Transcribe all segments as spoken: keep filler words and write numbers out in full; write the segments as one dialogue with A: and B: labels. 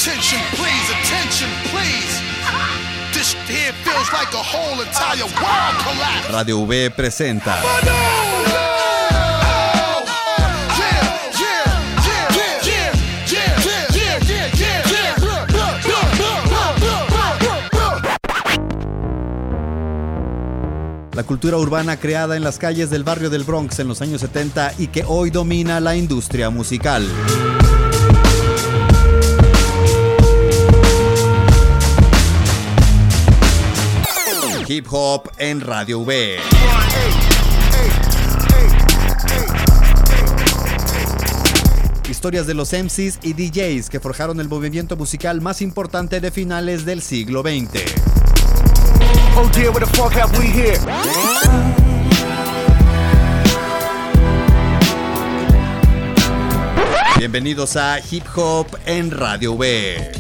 A: Attention please, attention please. This here feels like a whole entire world collapse.
B: Radio V presenta la cultura urbana creada en las calles del barrio del Bronx en los años setenta y que hoy domina la industria musical. Hip Hop en Radio V. Historias de los M Cs y D Js que forjaron el movimiento musical más importante de finales del siglo veinte.
C: Oh dear, what the fuck have we here?
B: Bienvenidos a Hip Hop en Radio V.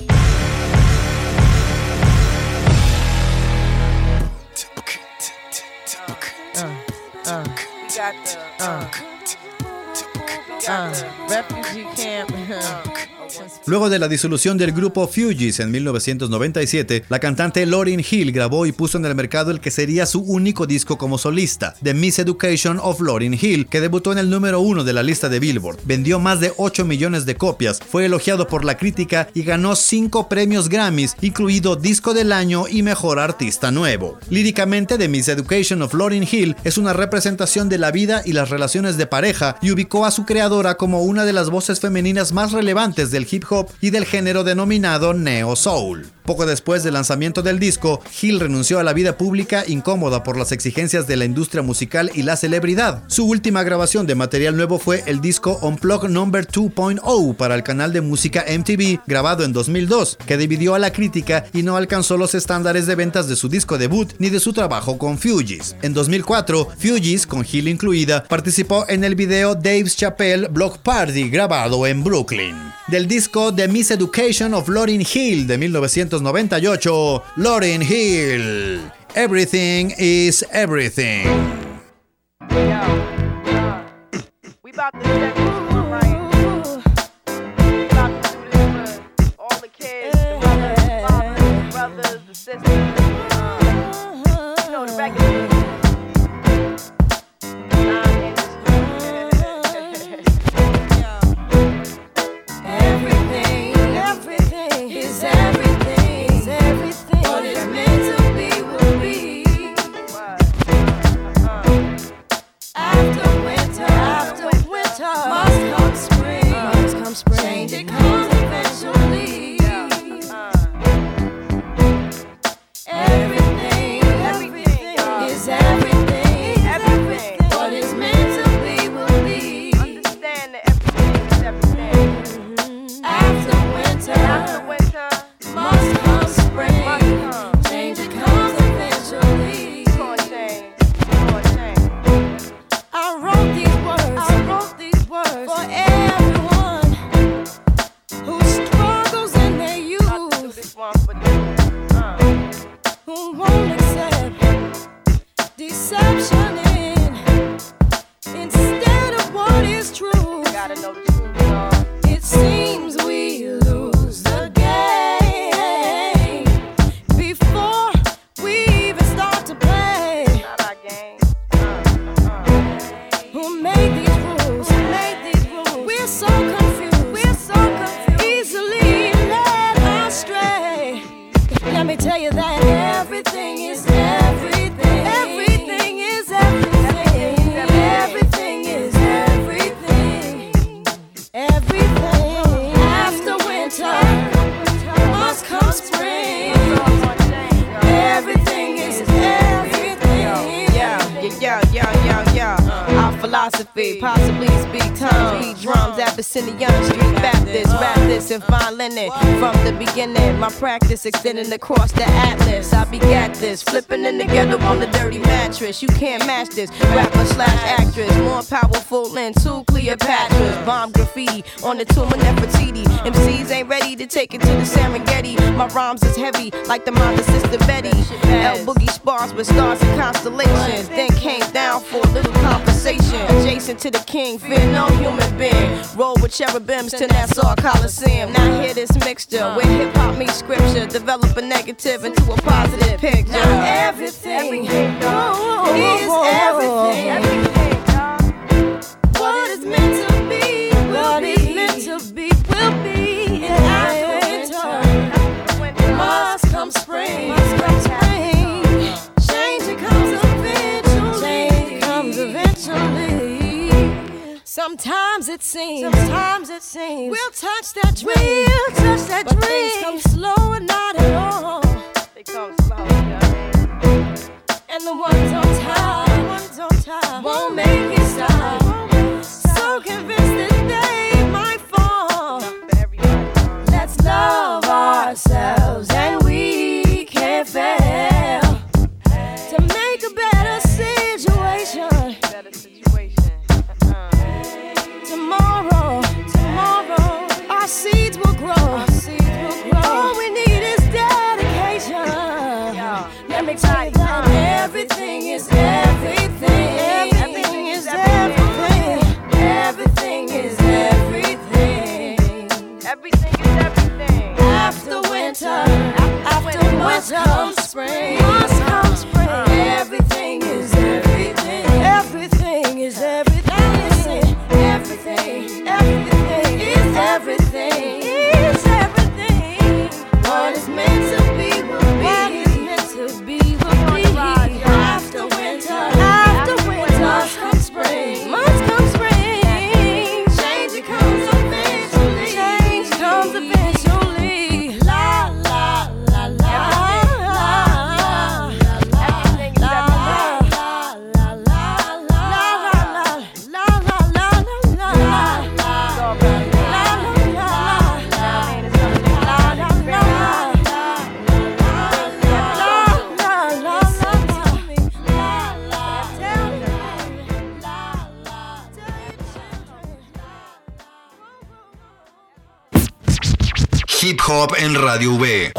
D: Uh, we got the, uh, we got the refugee camp.
B: Luego de la disolución del grupo Fugees en mil novecientos noventa y siete, la cantante Lauryn Hill grabó y puso en el mercado el que sería su único disco como solista, The Miseducation of Lauryn Hill, que debutó en el número uno de la lista de Billboard. Vendió más de ocho millones de copias, fue elogiado por la crítica y ganó cinco premios Grammys, incluido Disco del Año y Mejor Artista Nuevo. Líricamente, The Miseducation of Lauryn Hill es una representación de la vida y las relaciones de pareja y ubicó a su creadora como una de las voces femeninas más relevantes del hip hop y del género denominado Neo Soul. Poco después del lanzamiento del disco, Hill renunció a la vida pública incómoda por las exigencias de la industria musical y la celebridad. Su última grabación de material nuevo fue el disco Unplugged Number dos punto cero para el canal de música M T V, grabado en dos mil dos, que dividió a la crítica y no alcanzó los estándares de ventas de su disco debut ni de su trabajo con Fugees. En dos mil cuatro, Fugees, con Hill incluida, participó en el video Dave Chappelle Block Party, grabado en Brooklyn. Del disco The Miseducation of Lauryn Hill de mil novecientos noventa y ocho, Lauryn Hill, Everything is Everything.
D: Yo, uh, we about to step into the ring. We about to do this for all the kids, the mothers, the fathers, the brothers, the sisters. Uh, you know the record. Possibly speak tongues, beat drums, Abyssinian Street Baptist, rap this and fine linen. From the beginning, my practice extending across the atlas. I begat this, flipping in the ghetto on the dirty mattress. You can't match this, rapper slash actress, more powerful than two Cleopatras. Bomb graffiti on the tomb of Nefertiti. M Cs ain't ready to take it to the Serengeti. My rhymes is heavy like the mother sister Betty. L Boogie spars with stars and constellations. Then came down for a little conversation. Jason Listen to the king, fear no human being. Roll with cherubims to Nassau Coliseum. Now hear this mixture where hip hop meets scripture. Develop a negative into a positive picture. Now everything, everything oh, is everything. everything what is meant to be, what is meant to be, will be. And after winter, must come spring. Must come spring. Change comes eventually. Change comes eventually. Sometimes it seems, sometimes it seems we'll touch that dream, we'll touch that but dream. Things come slow and not at all. They come slow, yeah. And the ones on top, the ones on top won't make it stop. So convinced that they might fall. Let's love ourselves and we can't fail to make a better situation. Better situation. Tomorrow, tomorrow, our seeds will grow. Our seeds will grow. All we need is dedication. Yo, let me tell you that everything is everything. Everything is everything. Everything is everything. Everything is everything. After winter, after winter comes spring. Must come spring. Everything is everything. Everything is everything. Everything, everything is everything. Is everything. What is meant to be will be. What is meant to be will be. After winter, after winter, must come spring. Must come spring. Change comes eventually. Change comes eventually. La la la la la. Everything is everything. La la la la la la la.
B: Hip Hop en Radio V.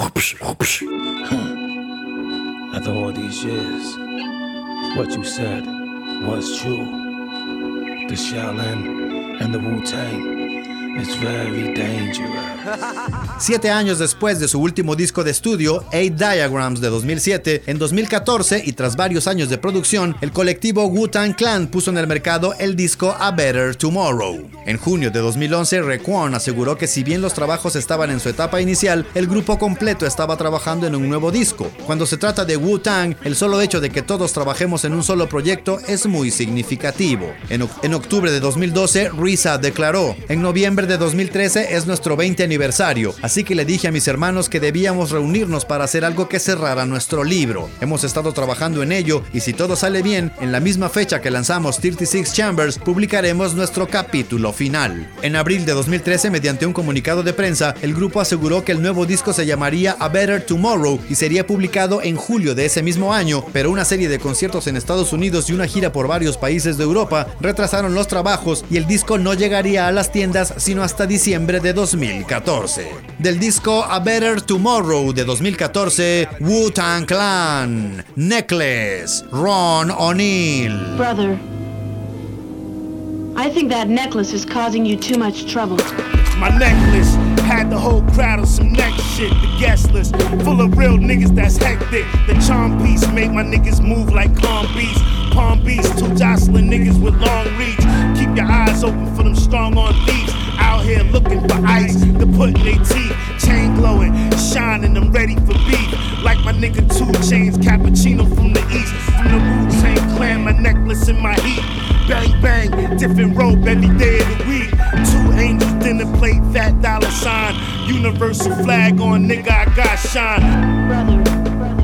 E: After all these years, what you said was true. The Shaolin and the Wu-Tang is very dangerous.
B: Siete años después de su último disco de estudio, Eight Diagrams de dos mil siete, en dos mil catorce y tras varios años de producción, el colectivo Wu-Tang Clan puso en el mercado el disco A Better Tomorrow. En junio de dos mil once, Raekwon aseguró que si bien los trabajos estaban en su etapa inicial, el grupo completo estaba trabajando en un nuevo disco. Cuando se trata de Wu-Tang, el solo hecho de que todos trabajemos en un solo proyecto es muy significativo. En, en octubre de dos mil doce, R Z A declaró: en noviembre de dos mil trece es nuestro veinte aniversario, así que le dije a mis hermanos que debíamos reunirnos para hacer algo que cerrara nuestro libro. Hemos estado trabajando en ello y si todo sale bien, en la misma fecha que lanzamos treinta y seis Chambers, publicaremos nuestro capítulo final. En abril de dos mil trece, mediante un comunicado de prensa, el grupo aseguró que el nuevo disco se llamaría A Better Tomorrow y sería publicado en julio de ese mismo año, pero una serie de conciertos en Estados Unidos y una gira por varios países de Europa retrasaron los trabajos y el disco no llegaría a las tiendas sino hasta diciembre de dos mil catorce. Del disco A Better Tomorrow de dos mil catorce, Wu-Tang Clan, Necklace, Ron O'Neal.
F: Brother, I think that necklace is causing you too much trouble.
C: My necklace had the whole crowd of some next shit. The guest list full of real niggas that's hectic. The charm piece made my niggas move like calm beasts. Palm Beast, two jostling niggas with long reach. Keep your eyes open for them strong on thieves. Out here looking for ice to put in their teeth. Chain glowing, shining, I'm ready for beef. Like my nigga Two Chains, cappuccino from the east. From the Wu-Tang Clan, my necklace in my heat. Bang bang, different robe every day of the week. Two angels dinner plate, fat dollar sign. Universal flag on, nigga, I got shine.
F: Brother, brother.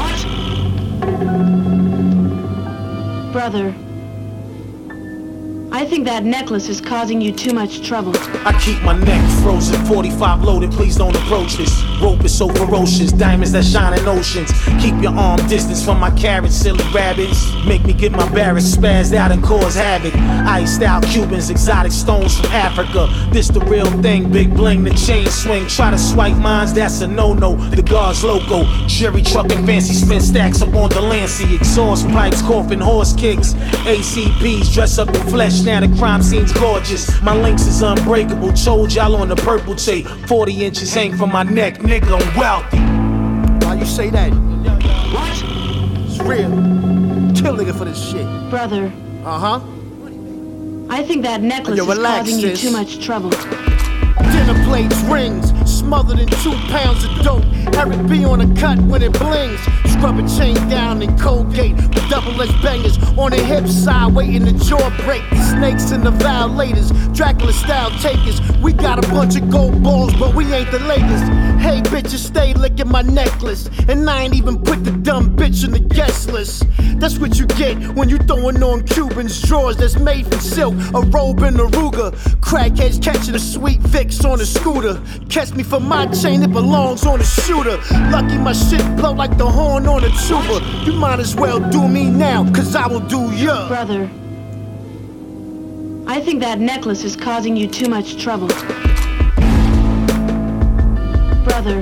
F: What? Brother, I think that necklace is causing you too much trouble.
E: I keep my neck frozen, forty-five loaded, please don't approach this. Rope is so ferocious, diamonds that shine in oceans. Keep your arm distance from my carrots, silly rabbits. Make me get my barracks spazzed out and cause havoc. Iced out Cubans, exotic stones from Africa. This the real thing, big bling, the chain swing. Try to swipe mines, that's a no-no. The guard's loco, Jerry trucking fancy spin stacks up on Delancey. Exhaust pipes, coughing horse kicks. A C Ps dress up in flesh, now the crime scene's gorgeous. My links is unbreakable, told y'all on the purple tape. Forty inches hang from my neck, nigga, I'm wealthy.
C: Why you say that? What? It's real. Kill nigga for this shit.
F: Brother.
C: Uh-huh.
F: I think that necklace
C: Yo, relax,
F: is causing
C: sis.
F: you too much trouble.
C: Dinner plates, rings, smothered in two pounds of dope. Eric B on the cut when it blings. Scrub a chain down in Colgate with double-edged bangers on the hip side, waiting to jaw break. The snakes and the violators, Dracula-style takers. We got a bunch of gold balls, but we ain't the latest. Hey, bitches, stay licking my necklace, and I ain't even put the dumb bitch in the guest list. That's what you get when you throwing on Cubans drawers that's made from silk, a robe and a Ruger. Crackheads catching a sweet Vicks on a scooter. Catch me for my chain, it belongs on a shooter. Lucky my shit blow like the horn on a tuba. You might as well do me now, cause I will do ya.
F: Brother, I think that necklace is causing you too much trouble. Brother.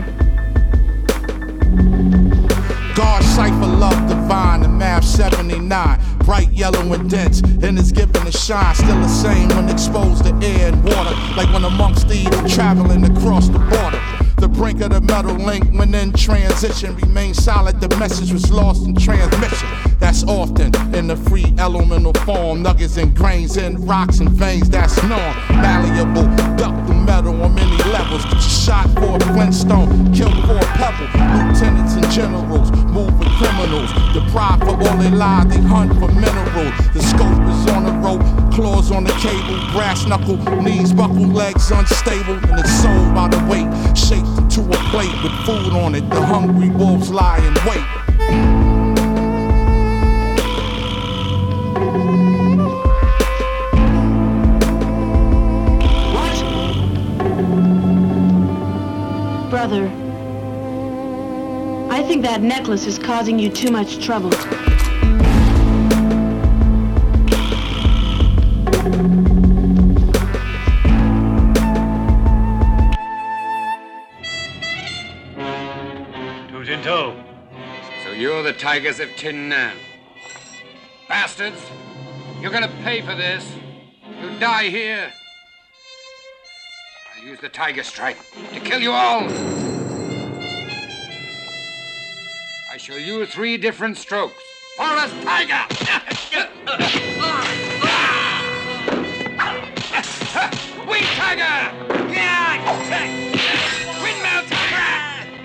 A: God cipher love divine, the math seventy-nine. Bright yellow and dense, and it's given a shine. Still the same when exposed to air and water. Like when amongst the evil traveling across the border. The brink of the metal link when in transition remained solid. The message was lost in transmission. That's often in the free elemental form. Nuggets and grains in rocks and veins, that's norm. Malleable, duck the metal on many levels. Get you shot for a flintstone, killed for a pebble. Lieutenants and generals move with criminals. Deprived for all they lie, they hunt for minerals. The scope is on the rope, claws on the cable. Brass knuckle, knees buckle, legs unstable. And it's sold by the weight, shaped into a plate with food on it. The hungry wolves lie in wait.
F: Brother, I think that necklace is causing you too much trouble.
G: Who's in tow?
H: So you're the Tigers of Tin-Nan. Bastards! You're gonna pay for this. You'll die here. I'll use the Tiger Strike to kill you all. I shall use three different strokes. Forest Tiger! Wing Tiger! Windmill Tiger!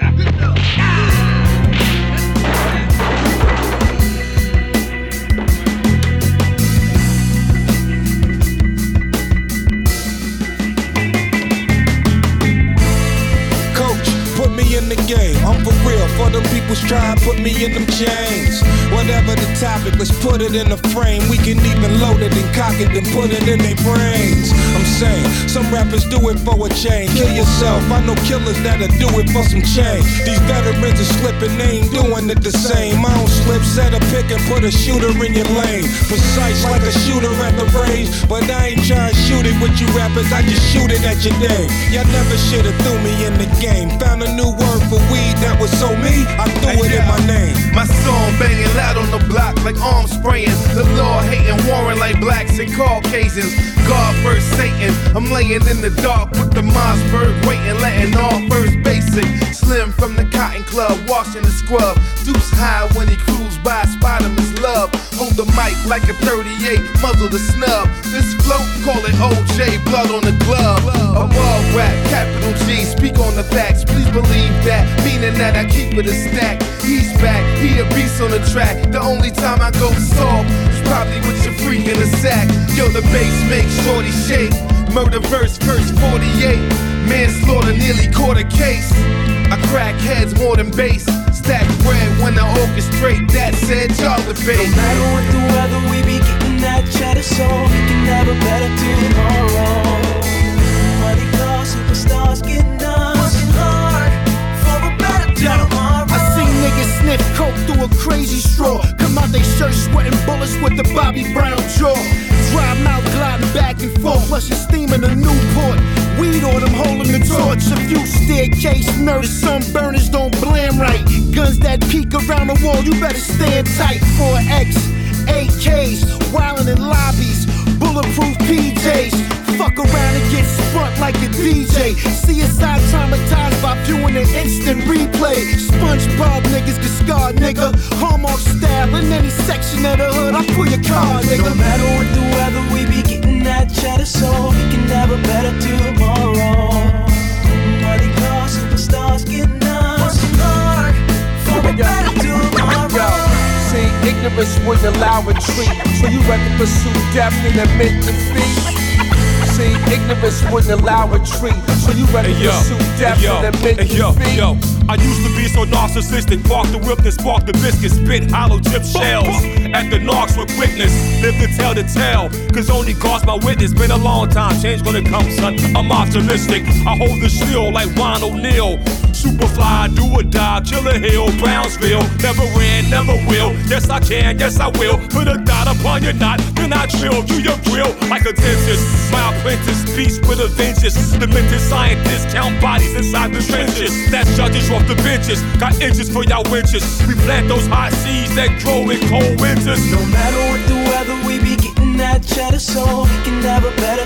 I: Put me in the game, I'm for real. For them people's try, put me in them chains. Whatever the topic, let's put it in a frame. We can even load it and cock it and put it in their brains. I'm saying, some rappers do it for a change. Kill yourself, I know killers that'll do it for some change. These veterans are slipping, they ain't doing it the same. I don't slip, set a pick and put a shooter in your lane. Precise like a shooter at the range. But I ain't trying to shoot it with you rappers, I just shoot it at your name. Y'all never should've threw me in the game. Found a new word for weed that was so me, I threw it in my name.
J: My song banging loud on the block like arms spraying. The law hating warring like blacks and Caucasians. God first Satan, I'm laying in the dark with the Mossberg waiting, letting all first basic. Slim from the Cotton Club, washing the scrub. Deuce high when he cruise by, spot him as love. Hold the mic like a thirty-eight, muzzle the snub. This float, call it O J, blood on the glove. Above rap, capital G, speak on the facts. Please believe that, meaning that I keep it a stack. He's back, he a beast on the track. The only time I go soft is probably with your freak in the sack. Yo, the bass makes shorty shake. Murder verse, first forty-eight. Manslaughter nearly caught a case. I crack heads more than bass. Stack bread when I orchestrate. That said, Charlie Face.
K: No matter what the weather, we be getting
G: getting that cheddar so we can have a better tomorrow. Money cars, superstars getting us working hard for a better tomorrow.
C: I seen niggas sniff coke through a crazy straw. Come out they shirt sweating bullets with the Bobby Brown jaw. Dry mouth gliding back and forth, flushing steam in a Newport. Weed on them holding the torch. A few staircase murders, some burners don't blame right. Guns that peek around the wall, you better stand tight. four X, A Ks, wildin' in lobbies, bulletproof P Js. Fuck around and get spun like a D J. C S I traumatized by viewing an instant replay. SpongeBob niggas get scarred, nigga. Hallmark style in any section of the hood, I pull your car, nigga.
G: No matter what the weather, we be getting that cheddar so we can have a better tomorrow. Money cars, superstars getting us working hard for a better tomorrow.
K: See, ignorance wouldn't allow retreat, so you rather pursue death than admit defeat. See, ignorance wouldn't allow retreat, so you rather hey, pursue death hey, than admit hey, defeat.
L: Yo, I used to be so narcissistic, park the whip and spark the biscuits, spit hollow tip shells at the knocks with quickness, live to tell the tale, cause only God's my witness. Been a long time, change gonna come, son. I'm optimistic, I hold the steel like Ron O'Neal. Superfly, do or die, Killer Hill, Brownsville. Never ran, never will. Yes I can, yes I will. Put a dot upon your knot, then I drill through your grill like a dentist. My apprentice, peace with a vengeance. Demented scientists count bodies inside the trenches. That's judges off the benches, got inches for y'all winches. We plant those hot seeds that grow in cold winters.
G: No matter what the weather, we be getting that cheddar so we can have a better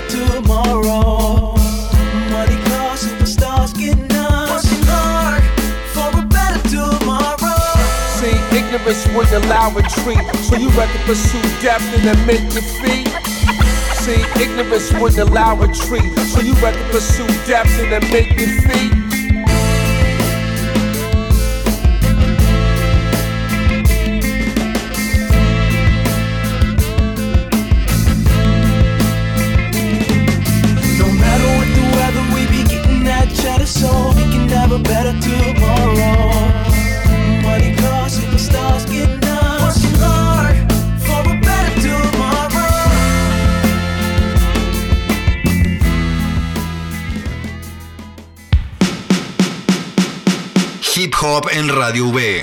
G: tomorrow. Money cars, superstars getting us working hard for a better tomorrow.
K: See, ignorance wouldn't allow retreat, so you rather pursue death than admit defeat. See, ignorance wouldn't allow retreat, so you rather pursue death than admit defeat.
G: Cheddar so we can have a better tomorrow. Money cars, superstars getting us working hard for a better tomorrow.
B: Hip Hop en Radio V.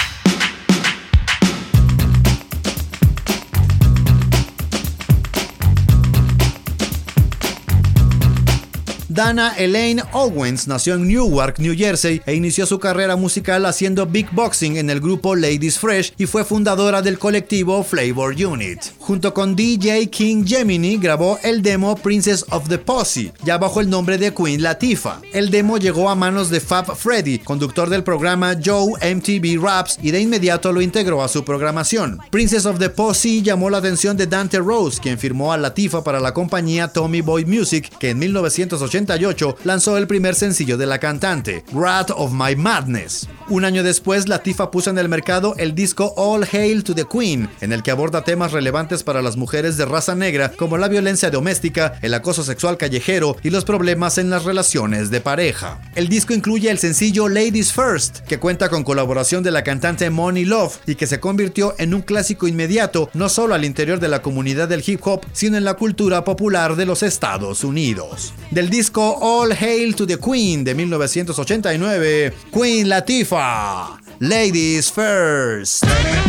B: Dana Elaine Owens nació en Newark, New Jersey, e inició su carrera musical haciendo beatboxing en el grupo Ladies Fresh y fue fundadora del colectivo Flavor Unit. Junto con D J King Gemini grabó el demo Princess of the Posse, ya bajo el nombre de Queen Latifah. El demo llegó a manos de Fab Freddy, conductor del programa Joe M T V Raps, y de inmediato lo integró a su programación. Princess of the Posse llamó la atención de Dante Rose, quien firmó a Latifah para la compañía Tommy Boy Music, que en mil novecientos ochenta y ocho lanzó el primer sencillo de la cantante, Wrath of My Madness. Un año después, Latifah puso en el mercado el disco All Hail to the Queen, en el que aborda temas relevantes para las mujeres de raza negra, como la violencia doméstica, el acoso sexual callejero y los problemas en las relaciones de pareja. El disco incluye el sencillo Ladies First, que cuenta con colaboración de la cantante Money Love y que se convirtió en un clásico inmediato no solo al interior de la comunidad del hip hop, sino en la cultura popular de los Estados Unidos. Del disco All Hail to the Queen de mil novecientos ochenta y nueve, Queen Latifah, Ladies First.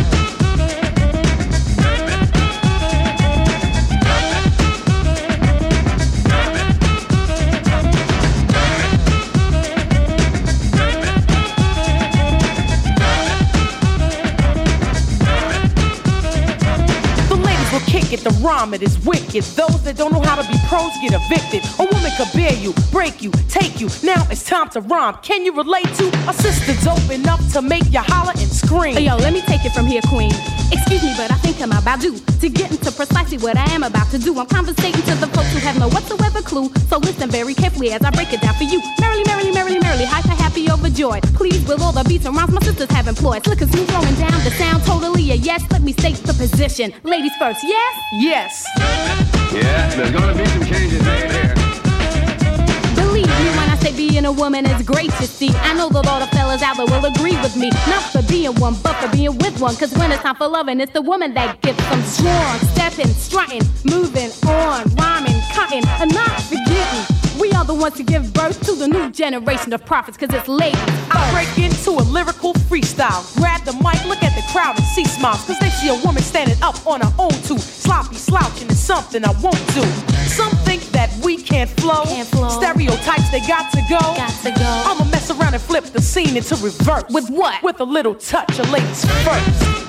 M: It, the rhyme, it is wicked. Those that don't know how to be pros get evicted. A woman could bear you, break you, take you. Now it's time to rhyme. Can you relate to a sister dope enough to make you holler and scream?
N: Hey, yo, let me take it from here, queen. Excuse me, but I think I'm about due to get into precisely what I am about to do. I'm conversating to the folks who have no whatsoever clue. So listen very carefully as I break it down for you. Merrily, merrily, merrily, merrily, hyper, happy, overjoyed. Please, with all the beats and rhymes my sisters have employed. Slick as smooth throwing down the sound, totally a yes. Let me state the position. Ladies first, yes?
M: Yes.
H: Yeah, there's gonna be some changes made here.
N: Believe me when I say being a a woman is great, you see. I know that all the fellas out there will agree with me. Not for being one, but for being with one. Cause when it's time for loving, it's the woman that gets them strong. Stepping, strutting, moving on, rhyming, cutting, and not forgetting. We are the ones to give birth to the new generation of prophets, cause it's ladies.
M: I break into a lyrical freestyle. Grab the mic, look at the crowd and see smiles. Cause they see a woman standing up on her own too. Sloppy slouching is something I won't do. Some think that we can't flow.
N: Can't flow.
M: Stereotypes, they got to go.
N: Got to go.
M: I'ma mess around and flip the scene into reverse.
N: With what?
M: With a little touch of ladies first.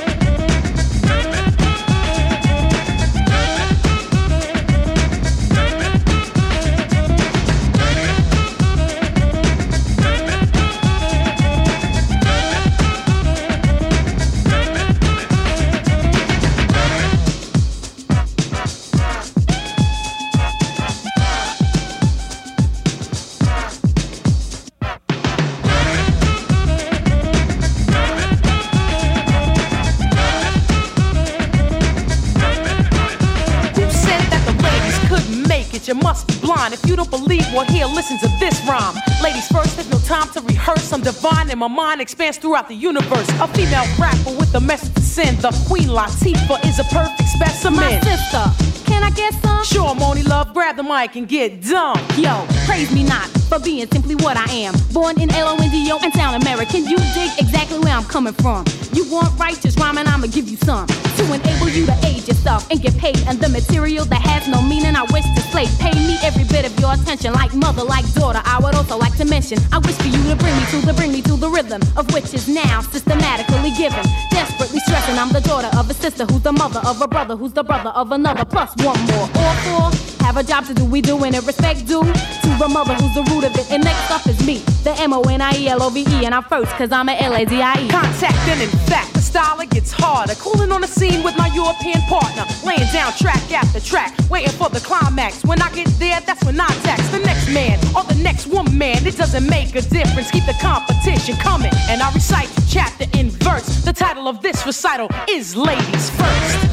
M: You must be blind if you don't believe. Well, here, listen to this rhyme. Ladies first, there's no time to rehearse. I'm divine and my mind expands throughout the universe. A female rapper with a message to send. The Queen Latifah is a perfect specimen.
N: My sister, can I get some?
M: Sure, Moni Love, grab the mic and get dumb.
N: Yo, praise me not for being simply what I am. Born in L O N D O and sound American. You dig exactly where I'm coming from. You want righteous rhyming, I'ma give you some. To enable you to age yourself and get paid. And the material that has no meaning, I wish to slay. Pay me every bit of your attention, like mother, like daughter. I would also like to mention, I wish for you to bring me to the, bring me to the rhythm of which is now systematically given. Desperately stressing, I'm the daughter of a sister who's the mother of a brother who's the brother of another. Plus one more, all four have a job to do. We doing it, respect due to the mother who's the root of it. And next up is me, the M O N I E L O V E, and I'm first cause I'm a L A D I E.
M: Contact and in fact, the style it gets harder. Cooling on the scene with my European partner, laying down track after track, waiting for the climax. When I get there, that's when I tax the next man or the next woman. It doesn't make a difference. Keep the competition coming, and I recite chapter in verse. The title of this recital is Ladies First.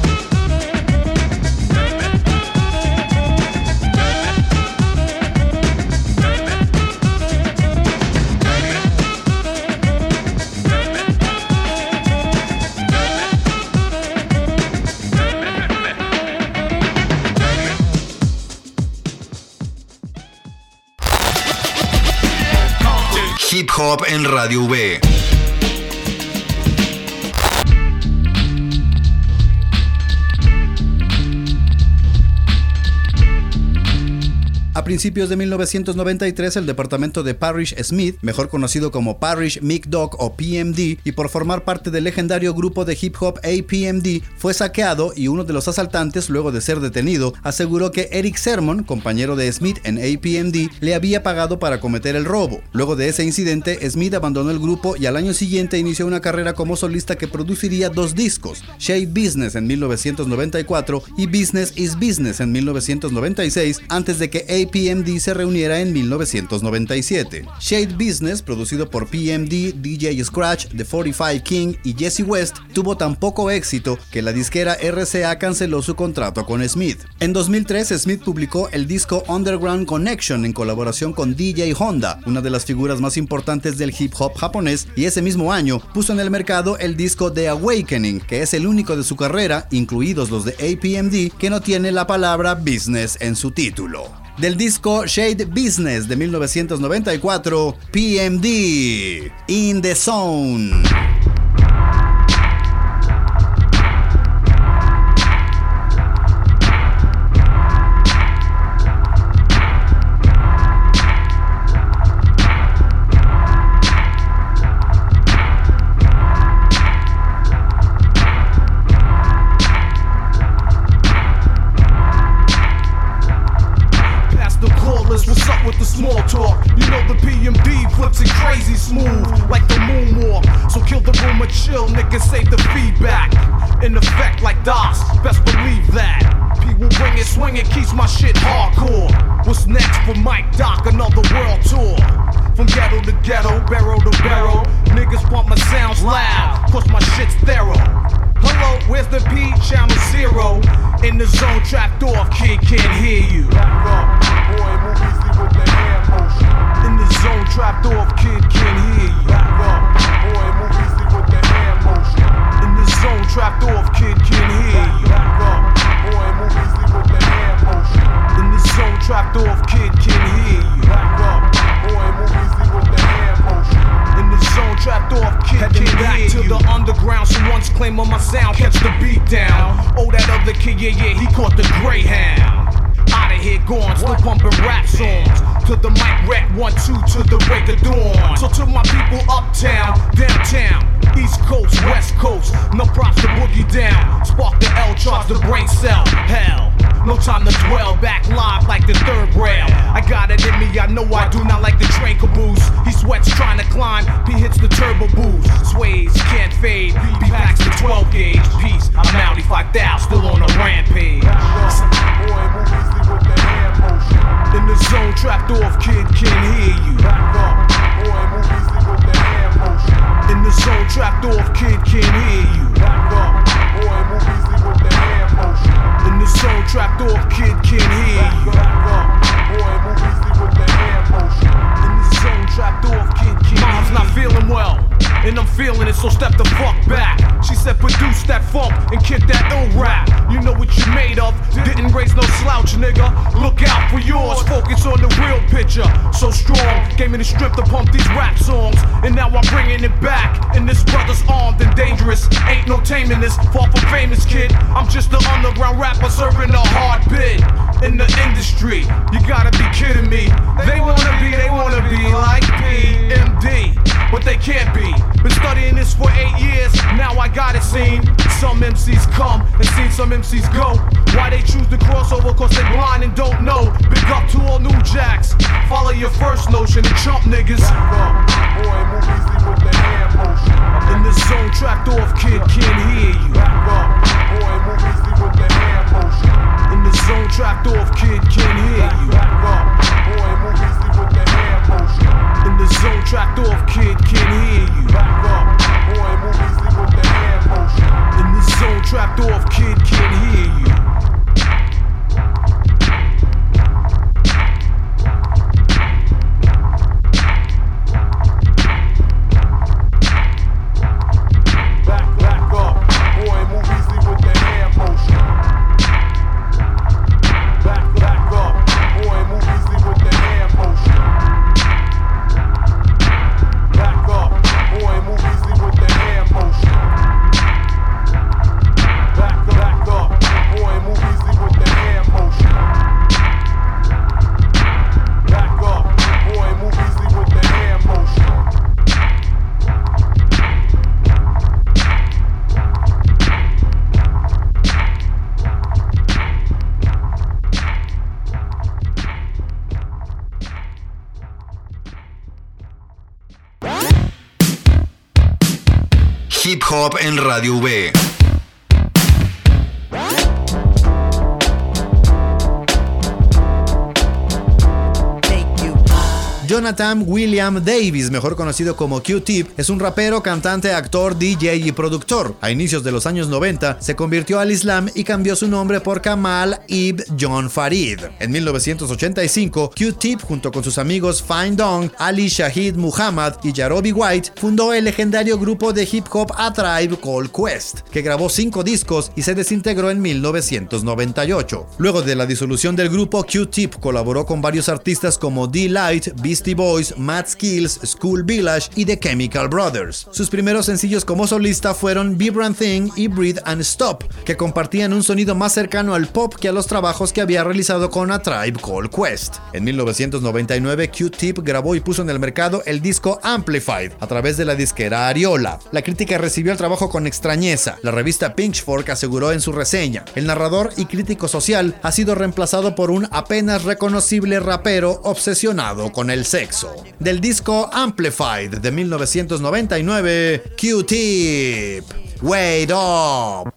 B: Hip Hop en Radio V. A principios de mil novecientos noventa y tres, el departamento de Parrish Smith, mejor conocido como Parrish Mic Dog o P M D, y por formar parte del legendario grupo de hip hop A P M D, fue saqueado y uno de los asaltantes, luego de ser detenido, aseguró que Eric Sermon, compañero de Smith en A P M D, le había pagado para cometer el robo. Luego de ese incidente, Smith abandonó el grupo y al año siguiente inició una carrera como solista que produciría dos discos, Shade Business en mil novecientos noventa y cuatro y Business is Business en mil novecientos noventa y seis, antes de que A P M D se reuniera en mil novecientos noventa y siete. Shade Business, producido por P M D, D J Scratch, The cuarenta y cinco King y Jesse West, tuvo tan poco éxito que la disquera R C A canceló su contrato con Smith. En dos mil tres, Smith publicó el disco Underground Connection en colaboración con D J Honda, una de las figuras más importantes del hip hop japonés, y ese mismo año puso en el mercado el disco The Awakening, que es el único de su carrera, incluidos los de A P M D, que no tiene la palabra business en su título. Del disco Shade Business de mil novecientos noventa y cuatro, P M D, In the Zone.
J: Small talk, you know the P M D flips it crazy smooth like the moonwalk. So kill the rumor, chill, niggas save the feedback. In effect like DOS, best believe that. People bring it, swing it, keeps my shit hardcore. What's next for Mike Doc? Another world tour. From ghetto to ghetto, barrel to barrel. Niggas pump my sounds loud, cause my shit's thorough. Hello, where's the P? Channel zero. In the zone, trapped off, kid can't hear you. Back up, boy, move easy with the hand motion. In the zone.
O: claim on my sound, catch the beat down. Oh, that other kid, yeah, yeah, he caught the Greyhound. Outta here gone, still pumping rap songs. To the mic rap, one, two, to the break of dawn. So to my people uptown, downtown, East Coast, West Coast, no props to boogie down. Spark the L, charge the brain cell, hell. No time to dwell, back live like the third rail. I got it in me, I know I do not like the train caboose. He sweats trying to climb, P hits the turbo boost. Sways, can't fade, B packs the twelve gauge. Peace, I'm Audi five thousand, still on a rampage. In the zone, trapped off, kid, can't hear you. In the zone, trapped off, kid, can't hear you. In the zone, trapped off, kid, can't hear you. In the zone, trapped off, kid, can't hear you. Mom's not feeling well, and I'm feeling it, so step the fuck back. She said produce that funk and kick that ill rap. You know what you made of, didn't raise no slouch, nigga. Look out for yours, focus on the real picture. So strong, gave me the strip to pump these rap songs, and now I'm bringing it back. And this brother's armed and dangerous, ain't no taming this. Far from famous, kid, I'm just an underground rapper serving a hard bid. In the industry, you gotta be kidding me. They wanna be, they wanna be like P M D, but they can't be. Been studying this for eight years, now I got it seen. Some M Cs come and seen some M Cs go. Why they choose to cross over, cause they blind and don't know. Big up to all new jacks, follow your first notion and chump niggas. In the zone, trapped off, kid, can't hear you. In the zone, trapped off, kid, can't hear you. In the zone, trapped off, kid, can't hear you. In the zone, trapped off, kid, can't hear you.
B: Hip Hop en Radio V. Jonathan William Davis, mejor conocido como Q-Tip, es un rapero, cantante, actor, D J y productor. A inicios de los años noventa se convirtió al Islam y cambió su nombre por Kamal Ibn John Farid. En mil novecientos ochenta y cinco, Q-Tip, junto con sus amigos Fine Dong, Ali Shahid Muhammad y Jarobi White, fundó el legendario grupo de hip hop A Tribe Called Quest, que grabó cinco discos y se desintegró en mil novecientos noventa y ocho. Luego de la disolución del grupo, Q-Tip colaboró con varios artistas como D-Light, Beastie Boys, Mad Skills, School Village y The Chemical Brothers. Sus primeros sencillos como solista fueron Vibrant Thing y Breathe and Stop, que compartían un sonido más cercano al pop que a los trabajos que había realizado con A Tribe Called Quest. En mil novecientos noventa y nueve, Q-Tip grabó y puso en el mercado el disco Amplified a través de la disquera Ariola. La crítica recibió el trabajo con extrañeza. La revista Pitchfork aseguró en su reseña: el narrador y crítico social ha sido reemplazado por un apenas reconocible rapero obsesionado con el sexo. Del disco Amplified de mil novecientos noventa y nueve, Q-Tip, Wait Up.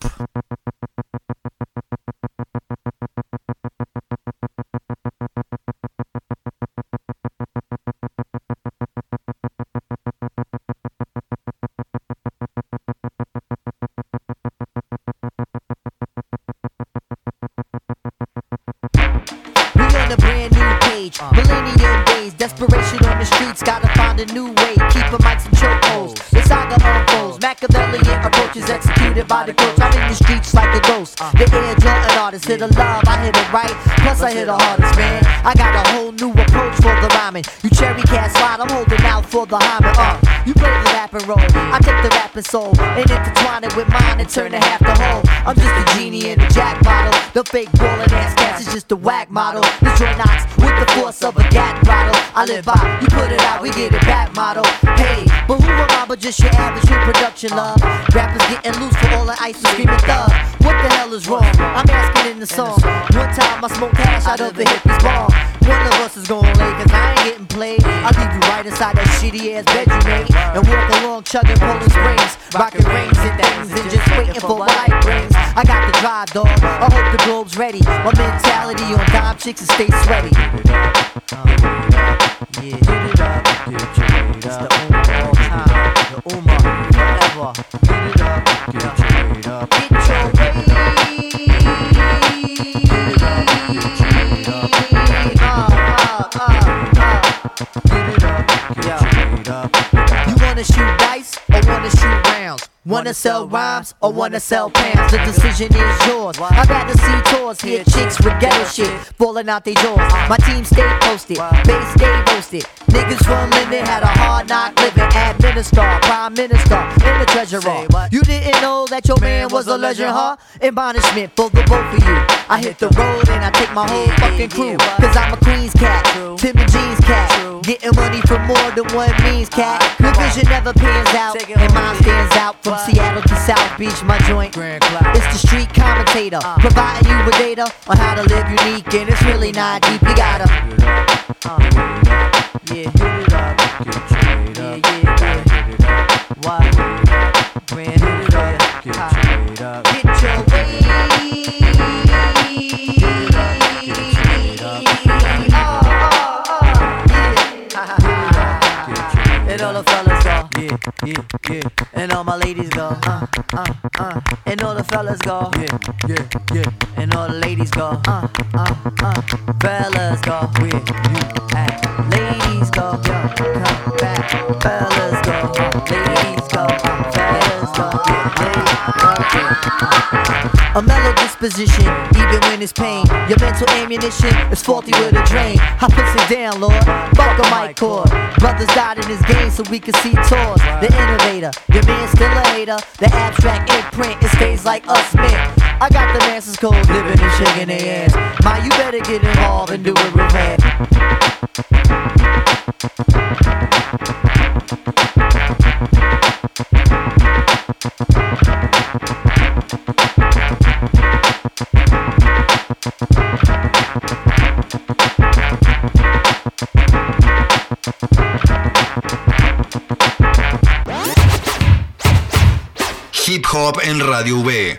P: Millennium days, desperation on the streets, gotta find a new way, keeping mics and chokeholds. The saga unfolds, Machiavellian approaches executed by the coach. I'm in the streets like a ghost, the Air Jordan artist. Hit a love, I hit it right, plus I hit the hardest, man. I got a whole new approach for the rhyming. You cherry can't slide, I'm holding out for the hymen. Uh, You play the rap and roll, I take the rap and soul and intertwine it with mine and turn it half to whole. I'm just a genie in a jack bottle. The fake ballin' ass cats is just a whack model. The joint knocks with the force of a gat bottle. I live by, you put it out, we get it back model. Hey, but who am I but just your average new production love? Rappers getting loose for all the ice and screaming thug. What the hell is wrong? I'm asking in the song. One time I smoked hash out of the hippies bomb. One of us is gon' lay, cause I ain't getting played. I'll leave you right inside that shitty ass bed you made and walk along chugging Poland Springs, rocking rings and things and just waiting for what life brings. I got the drive, dog. I hope the globe's ready. My mentality on dime chicks and stay sweaty. Yeah, hit it up, get your weight up. It's the Uma all time, the Uma forever. Hit it up, get your weight up. Get your weight. Hit it up, get your weight up. Uh, uh, uh, uh. Hit it up, get your weight up. You wanna shoot dice or wanna shoot rounds? Wanna sell rhymes or wanna sell pounds? The decision is yours. I'd rather see tours, hear chicks with ghetto shit falling out their doors. My team stay posted, base stay roasted. Niggas from Linden had a hard knock living. Administrator, prime minister, and the treasurer. You didn't know that your man was a legend, huh? Admonishment for the both of you. I hit the road and I take my whole fucking crew. Cause I'm a Queens cat, Tim and Jeans cat. Getting money for more than one means, cat. Your vision never pans out, and mine stands out. From Seattle to South Beach, my joint. It's the street commentator, providing you with data on how to live unique, and it's really not deep. You gotta, yeah, hit it up, get your weight up, yeah, yeah, yeah. Why? Brand hit it up, get your weight up, get your weight. And all the fellas go, yeah, yeah, yeah. And all my ladies go, uh, uh, uh. And all the fellas go, yeah, yeah, yeah. And all the ladies go, uh, uh, uh. Fellas go, where you at? Ladies go, yo, come back. Fellas go, ladies go, fellas go, yeah, ladies go, yeah. A mellow disposition, even when it's pain. Your mental ammunition is faulty with a drain. I puts it down, Lord. Fuck a mic cord. Brothers died in this game so we can see tours. The innovator, your man still a hater. The abstract imprint, it stays like us men. I got the masses cold, living and shaking their ass. Ma, you better get involved and do it real bad.
B: Hip Hop en Radio V.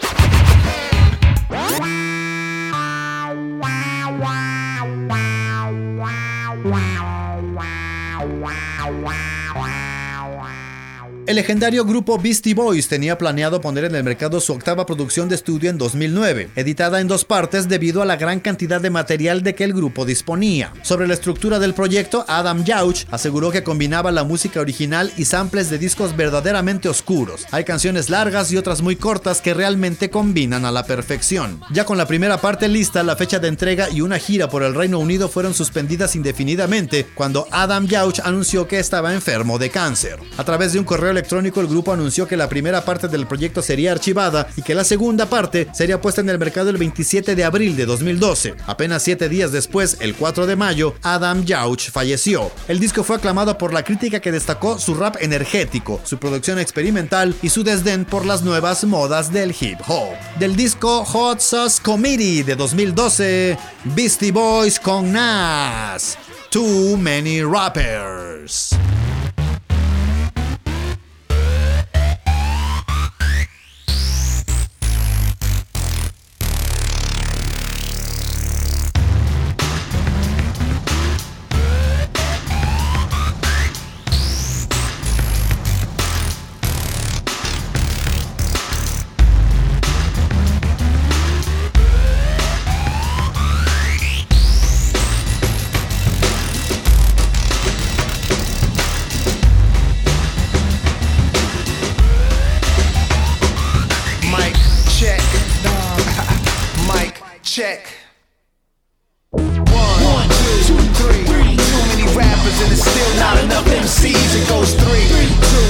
B: El legendario grupo Beastie Boys tenía planeado poner en el mercado su octava producción de estudio en dos mil nueve, editada en dos partes debido a la gran cantidad de material de que el grupo disponía. Sobre la estructura del proyecto, Adam Yauch aseguró que combinaba la música original y samples de discos verdaderamente oscuros. Hay canciones largas y otras muy cortas que realmente combinan a la perfección. Ya con la primera parte lista, la fecha de entrega y una gira por el Reino Unido fueron suspendidas indefinidamente cuando Adam Yauch anunció que estaba enfermo de cáncer. A través de un correo electrónico, el grupo anunció que la primera parte del proyecto sería archivada y que la segunda parte sería puesta en el mercado el veintisiete de abril de dos mil doce. Apenas siete días después, el cuatro de mayo, Adam Yauch falleció. El disco fue aclamado por la crítica, que destacó su rap energético, su producción experimental y su desdén por las nuevas modas del hip hop. Del disco Hot Sauce Committee de dos mil doce, Beastie Boys con Nas, Too Many Rappers.
G: Check. One, One two, two, three. Too many rappers and it's still not enough M Cs. It goes three, two,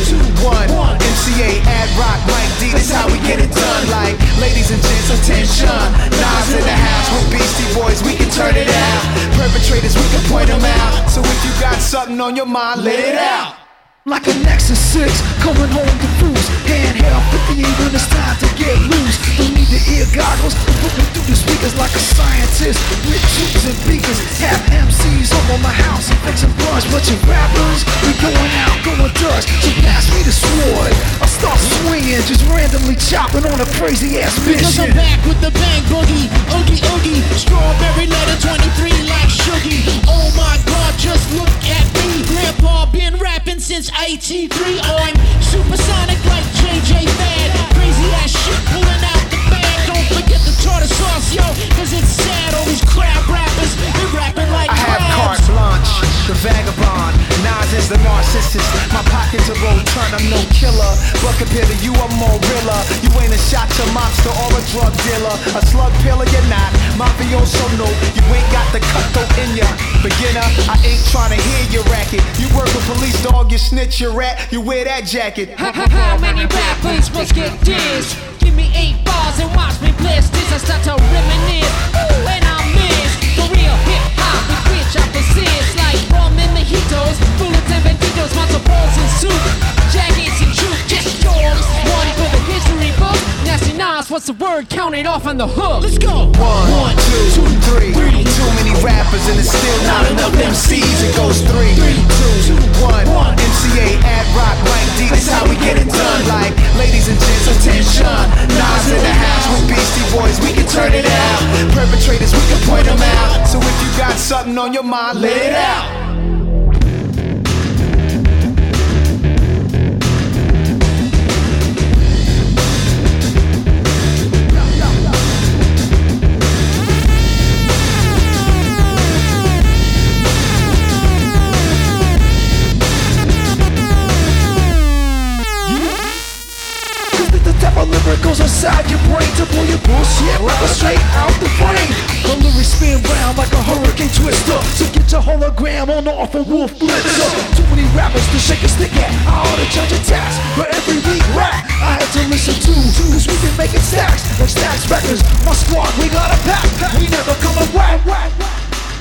Q: attention. Nas in the house with Beastie Boys, we can turn it out. Perpetrators, we can point them out. So if you got something on your mind, let it out.
G: Like a Nexus six, coming home confused. Handheld fifty-eight when it's time to get loose. Don't need the ear goggles, I'm looking through the speakers like a scientist. With tubes and beakers, have M Cs over my house and fixing blunts. But you rappers, we going out, going dust. So pass me the sword, I'll start swinging, just randomly chopping on a crazy ass mission.
R: Because I'm back with the bang boogie, oogie oogie. Strawberry letter twenty-three like Shuggy. Oh my God, just look at me. Grandpa been rapping since eighty-three. I'm supersonic like J J Fad. Crazy ass shit pulling out the bag. Don't forget the tartar sauce, yo, cause it's sad. All these crab rappers, they're rapping like
Q: I have
R: crabs.
Q: carte blanche, the vagabond. Nas is the narcissist. My pockets are roll turn, I'm no killer. But compared to you, I'm more realer. You ain't a shot to mobster or a drug dealer. A slug pillar, you're not. Mafioso, no. You ain't got the cutthroat in ya. Beginner, I ain't trying to hear your racket. You work with police, dog, you snitch, you rat. You wear that jacket.
R: How many rappers must get dissed? Give me eight bars and watch me blitz. This I start to reminisce. Ooh, and I miss the real hip-hop with which I persist. Like rum and mojitos, bullets and banditos, matzo balls and soup, jackets and juke, just yours. One for the history book. Nasty Nas, what's the word? Count it off on the hook. Let's go.
Q: One, One two, two, three. three. Too many rappers and it's still not enough M Cs. It goes three, three two, one. one. M C A, Ad Rock, Mike D. That's how we get it done. Like, ladies and gents, attention. Nas in the house with Beastie Boys, we can turn it out. Perpetrators, we can point them out. So if you got something on your mind, let it out.
G: Goes inside your brain to pull your bullshit rapper straight out the brain. The lyrics spin round like a hurricane twister. So get your hologram on off a wolf blitzer. Too many rappers to shake a stick at. I ought to judge a tax for every week rap I had to listen to. Cause we been making stacks like Stacks Records. My squad, we got a pack. We never come a whack, whack, whack.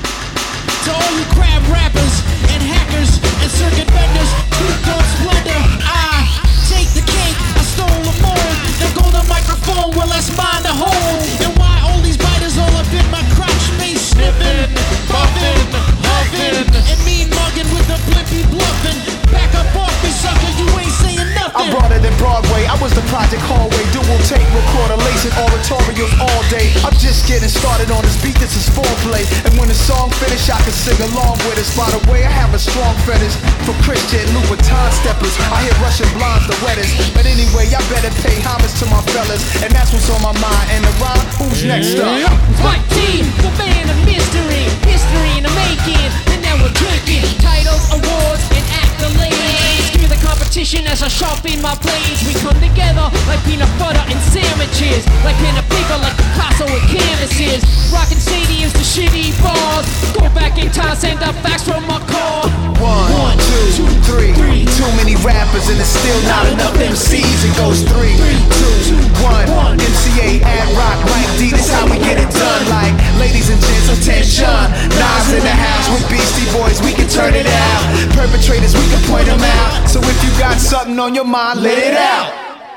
R: To all you crab rappers and hackers and circuit vendors, truth don't splendor. I take the cake, I stole the mold. The golden microphone, well let's mind the hole. And why all these biters all up in my crotch, me sniffing, buffing, huffing, and me mugging with the blimpy bluffing. Back up off me, sucker, you ain't saying nothing.
Q: I brought it in Broadway, I was the Project Hallway. Dual tape recorder, lacing oratorials all day. I'm just getting started on this beat, this is foreplay. And when the song finish, I can sing along with it. By the way, I have a strong fetish for Christian Louboutin steppers. I hear Russian blondes the wettest. But anyway, I better pay homage to my fellas. And that's what's on my mind. And the rhyme, who's next up?
R: Mike T, the man of mystery. History in the making, and now we're drinking. Titles, awards, and accolades. Give me the competition as I sharpen my blades. We come together like peanut butter and sandwiches. Like pen and paper, like Picasso with canvases. Rocking stadiums to shitty bars. Go back in time, send up facts from my car.
Q: One, One two, two, three. three. Too many rappers and it's still not enough M Cs. It goes three, three two, one. one. M C A, Ad Rock, Mike D. That's how we get it done. Like, ladies and gents, attention. Nas in the house with Beastie Boys, we can turn it out. Perpetrators, we can point them out. So if you got something on your mind, let it out.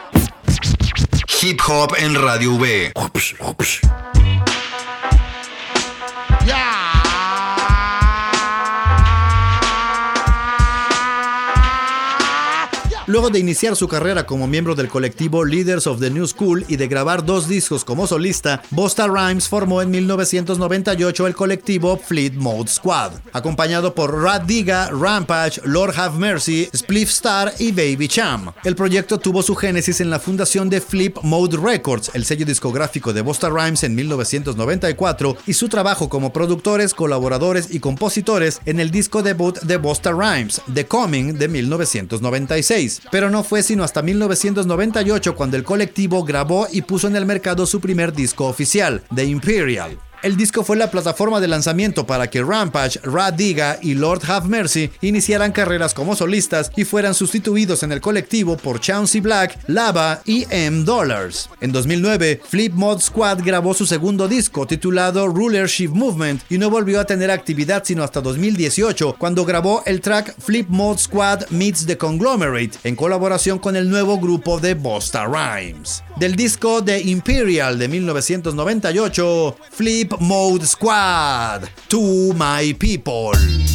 B: Hip Hop en Radio V. Luego de iniciar su carrera como miembro del colectivo Leaders of the New School y de grabar dos discos como solista, Busta Rhymes formó en mil novecientos noventa y ocho el colectivo Fleet Mode Squad, acompañado por Rad Digga, Rampage, Lord Have Mercy, Spliff Star y Baby Cham. El proyecto tuvo su génesis en la fundación de Flip Mode Records, el sello discográfico de Busta Rhymes en mil novecientos noventa y cuatro, y su trabajo como productores, colaboradores y compositores en el disco debut de Busta Rhymes, The Coming, de mil novecientos noventa y seis. Pero no fue sino hasta mil novecientos noventa y ocho cuando el colectivo grabó y puso en el mercado su primer disco oficial, The Imperial. El disco fue la plataforma de lanzamiento para que Rampage, Rah Digga y Lord Have Mercy iniciaran carreras como solistas y fueran sustituidos en el colectivo por Chauncey Black, Lava y M Dollars. En dos mil nueve, Flip Mode Squad grabó su segundo disco titulado Rulership Movement y no volvió a tener actividad sino hasta dos mil dieciocho, cuando grabó el track Flip Mode Squad Meets the Conglomerate en colaboración con el nuevo grupo de Busta Rhymes. Del disco The Imperial de mil novecientos noventa y ocho, Flip Mode Squad, To My People.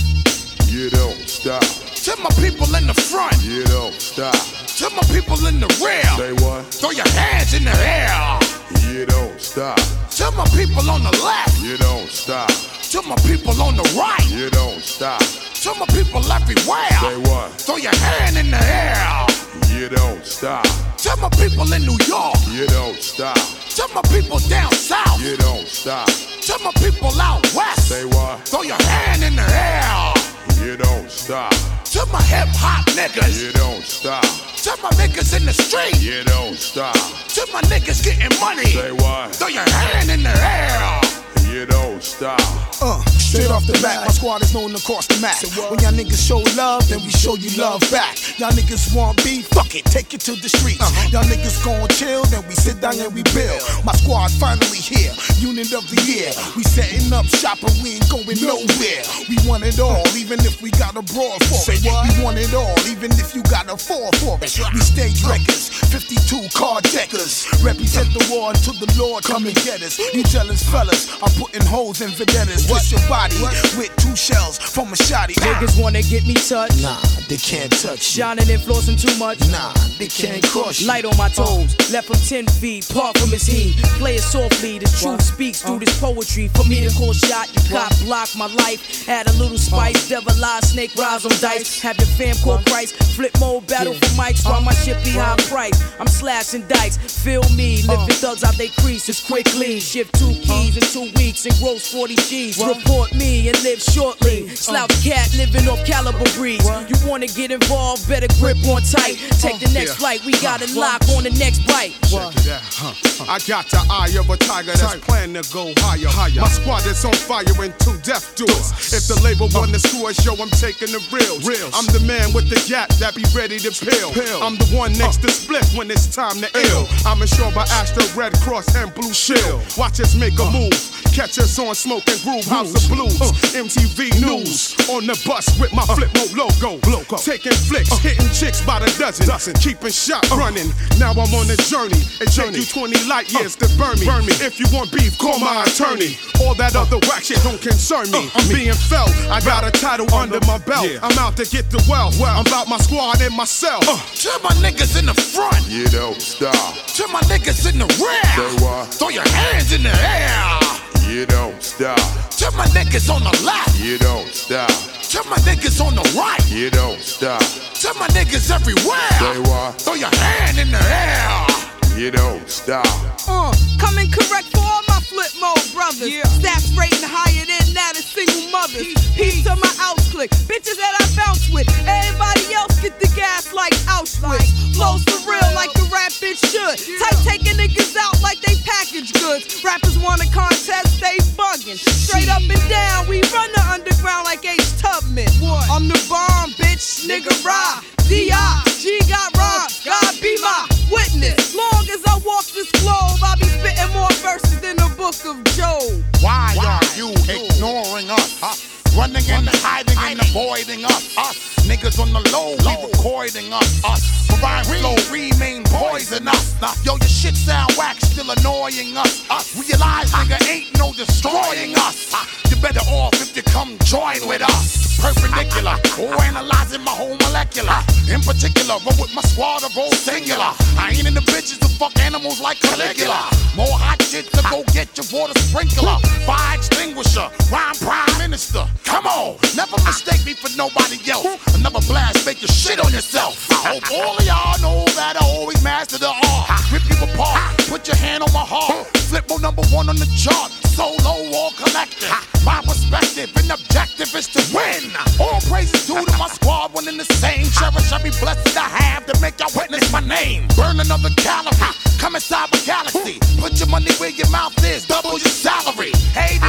J: You don't stop. To my people in the front. You don't stop. To my people in the rear. Say what? Throw your hands in the air. You don't stop. To my people on the left. You don't stop. To my people on the right. You don't stop. To my people everywhere. Say what? Throw your hand in the air. You don't stop. To my people in New York. You don't stop. To my people down south. You don't stop. To my people out west. Say what? Throw your hand in the air. You don't stop. To my hip hop niggas. You don't stop. To my niggas in the street. You don't stop. To my niggas getting money. Say what? Throw your hand in the air. You don't stop.
Q: Uh, straight off the bat, my squad is known across the map. When y'all niggas show love, then we show you love back. Y'all niggas want beef, fuck it, take it to the streets. Uh-huh. Y'all niggas gon' chill, then we sit down and we build. My squad finally here, unit of the year. We setting up shop and we ain't going nowhere. We want it all, even if we got a brawl for it. We want it all, even if you got a fall for it. We stage records, fifty-two card deckers. Represent the war until the Lord come and get us. You jealous fellas, I'm putting holes in vendettas. Twist your body with two shells from a shotty.
M: Niggas wanna get me touched.
Q: Nah, they can't touch you.
M: Shining and flossing too much.
Q: Nah, they can't crush you.
M: Light on my toes, left from ten feet, part from his heat. Play it softly, the truth speaks through this poetry. For me to call shot, you cop block my life. Add a little spice, devil eyes, snake rise on dice. Have your fam call Christ, flip mode, battle for mics while my shit be high price. I'm slashing dice, feel me, lifting thugs out they creases quickly. Shift two keys in two weeks and gross forty G's. Report me and live shortly. Slouch cat living off caliber breeds. You wanna get involved, better grip on tight. Take the next flight, we got it locked on the next bite.
S: Check it out, huh? I got the eye of a tiger that's planning to go higher. My squad is on fire and two death doers. If the label wanna screw us, yo, I'm taking the reels. I'm the man with the gap that be ready to peel. I'm the one next to split when it's time to ill. I'm insured by Astro, Red Cross, and Blue Shield. Watch us make a move. Catch us on Smoke and Groove, House of Blues, M T V News. On the bus with my Flip Mode logo. Taking flicks, hitting chicks by the dozen. Keeping shot running. Now I'm on a journey. It take you twenty light years to burn me. If you want beef, call my attorney. All that other whack shit don't concern me. I'm being felt. I got a title under my belt. I'm out to get the wealth. I'm about my squad and myself.
J: To my niggas in the front. You don't stop. To my niggas in the rear. Say what? Throw your hands in the air. You don't stop. To my niggas on the left. You don't stop. To my niggas on the right. You don't stop. To my niggas everywhere. Say what? Throw your hand in the air. You don't stop.
T: Uh, coming correct for all my Flip Mode brothers. Yeah. Stats rating higher than that of single mothers. Peace to my outs click. Bitches that I bounce with. Everybody else get the gas like Auschwitz. Flows for real like the rap bitch should. Type taking niggas out like they package goods. Rappers want a contest, they bugging. Straight up and down, we run the underground like H. Tubman. I'm the bomb, bitch, nigga ride. D I G got rhymes, God be my witness. Long as I walk this globe, I'll be spitting more verses than the book of Job.
J: Why are you ignoring us? Huh? Running and hiding and avoiding us. Us niggas on the low, we recording us. Us provide flow, remain poisonous. Yo, your shit sound whack, still annoying us. Us realize nigga ain't no destroying us. You better off if you come join with us. Perpendicular, or analyzing my whole molecular. In particular, roll with my squad of roll singular. I ain't in the bitches who fuck animals like Caligula. More hot shit to go get your water sprinkler. Fire extinguisher, rhyme prime minister. Come on, never mistake me for nobody else. Another blast, make your shit on yourself. I hope all of y'all know that I always master the art. Rip you apart, put your hand on my heart. Flip Mode number one on the chart. Solo or collective. My perspective and objective is to win. All praises due to my squad, one in the same. Cherish every blessing I have to make y'all witness my name. Burn another calorie, come inside my galaxy. Put your money where your mouth is, double your salary. Hey,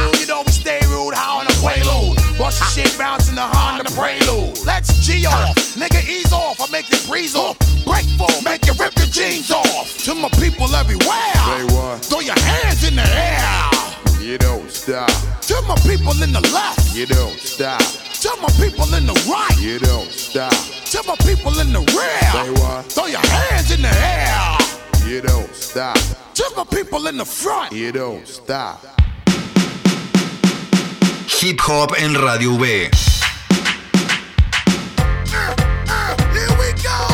A: shit bouncing the Honda Prelude. Let's G off, nigga ease off, I make it breeze off. Break full, make you rip your jeans off. To my people everywhere,
S: Say what?
A: throw your hands in the air.
S: You don't stop.
A: To my people in the left,
S: You don't stop.
A: to my people in the right,
S: You don't stop.
A: to my people in the rear.
S: Say what?
A: Throw your hands in the air.
S: You don't stop.
A: To my people in the front.
S: You don't stop.
B: Hip Hop en Radio V.
A: Here we go.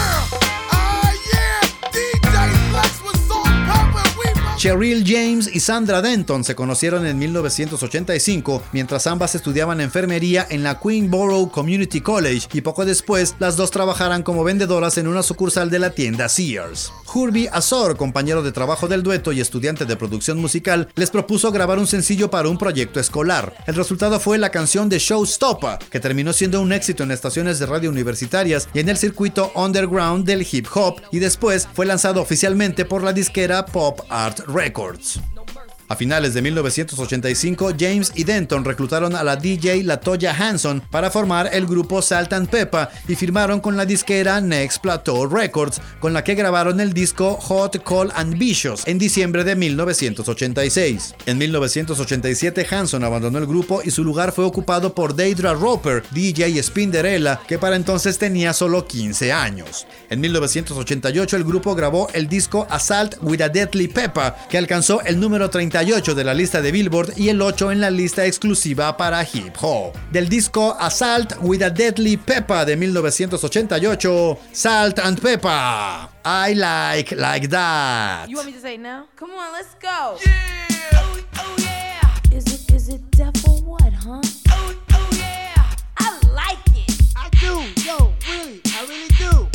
A: Ah, yeah. D J Flex was on pepper. We
B: Cheryl James y Sandra Denton se conocieron en mil novecientos ochenta y cinco mientras ambas estudiaban enfermería en la Queenborough Community College y poco después las dos trabajarán como vendedoras en una sucursal de la tienda Sears. Herbie Azor, compañero de trabajo del dueto y estudiante de producción musical, les propuso grabar un sencillo para un proyecto escolar. El resultado fue la canción de Showstopper, que terminó siendo un éxito en estaciones de radio universitarias y en el circuito underground del hip hop, y después fue lanzado oficialmente por la disquera Pop Art Records. A finales de mil novecientos ochenta y cinco, James y Denton reclutaron a la D J Latoya Hanson para formar el grupo Salt and Pepper y firmaron con la disquera Next Plateau Records, con la que grabaron el disco Hot, Cold and Vicious en diciembre de mil novecientos ochenta y seis. En mil novecientos ochenta y siete, Hanson abandonó el grupo y su lugar fue ocupado por Deidre Roper, D J Spinderella, que para entonces tenía solo quince años. En mil novecientos ochenta y ocho, el grupo grabó el disco Assault with a Deadly Pepper, que alcanzó el número treinta y ocho de la lista de Billboard y el ocho en la lista exclusiva para hip hop. Del disco Assault with a Deadly Pepper de mil novecientos ochenta y ocho, Salt and Pepper, I Like Like That.
D: You want me to say it now? Come on, let's go. Yeah. Oh, oh yeah. Is it is it deaf or what, huh? Oh, oh yeah. I like it. I do. Yo, really, I really do.